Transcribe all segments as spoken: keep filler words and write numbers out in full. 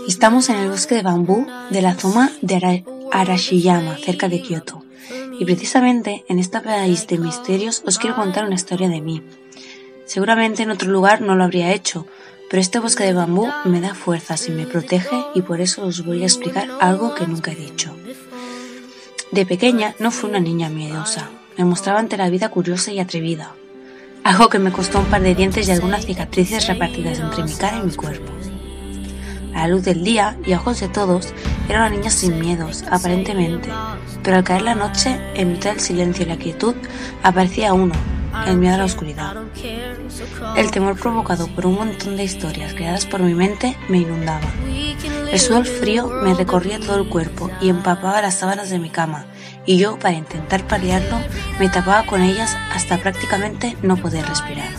Estamos en el bosque de bambú de la zona de Ara- Arashiyama, cerca de Kioto. Y precisamente en esta país de misterios os quiero contar una historia de mí. Seguramente en otro lugar no lo habría hecho, pero este bosque de bambú me da fuerzas y me protege, y por eso os voy a explicar algo que nunca he dicho. De pequeña no fui una niña miedosa, me mostraba ante la vida curiosa y atrevida, algo que me costó un par de dientes y algunas cicatrices repartidas entre mi cara y mi cuerpo. A la luz del día y a ojos de todos, era una niña sin miedos, aparentemente, pero al caer la noche, en mitad del silencio y la quietud, aparecía uno, el miedo a la oscuridad. El temor provocado por un montón de historias creadas por mi mente me inundaba. El sudor frío me recorría todo el cuerpo y empapaba las sábanas de mi cama, y yo, para intentar paliarlo, me tapaba con ellas hasta prácticamente no poder respirar.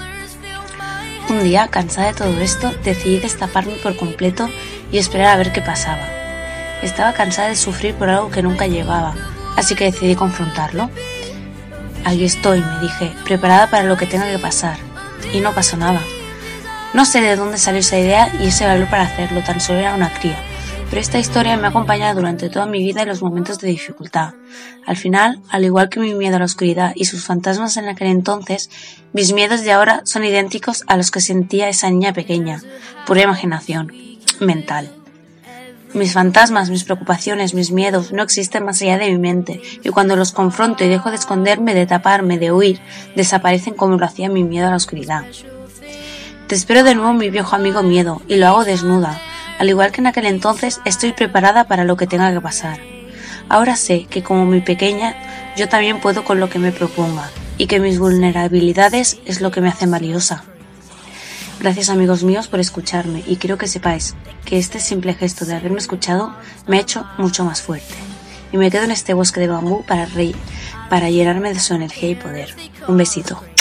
Un día, cansada de todo esto, decidí destaparme por completo y esperar a ver qué pasaba. Estaba cansada de sufrir por algo que nunca llegaba, así que decidí confrontarlo. Aquí estoy, me dije, preparada para lo que tenga que pasar. Y no pasó nada. No sé de dónde salió esa idea y ese valor para hacerlo, tan solo era una cría. Pero esta historia me ha acompañado durante toda mi vida en los momentos de dificultad. Al final, al igual que mi miedo a la oscuridad y sus fantasmas en aquel entonces, mis miedos de ahora son idénticos a los que sentía esa niña pequeña, pura imaginación, mental. Mis fantasmas, mis preocupaciones, mis miedos no existen más allá de mi mente, y cuando los confronto y dejo de esconderme, de taparme, de huir, desaparecen como lo hacía mi miedo a la oscuridad. Te espero de nuevo, mi viejo amigo miedo, y lo hago desnuda. Al igual que en aquel entonces, estoy preparada para lo que tenga que pasar. Ahora sé que como mi pequeña, yo también puedo con lo que me proponga, y que mis vulnerabilidades es lo que me hace valiosa. Gracias, amigos míos, por escucharme, y quiero que sepáis que este simple gesto de haberme escuchado me ha hecho mucho más fuerte. Y me quedo en este bosque de bambú para reír, para llenarme de su energía y poder. Un besito.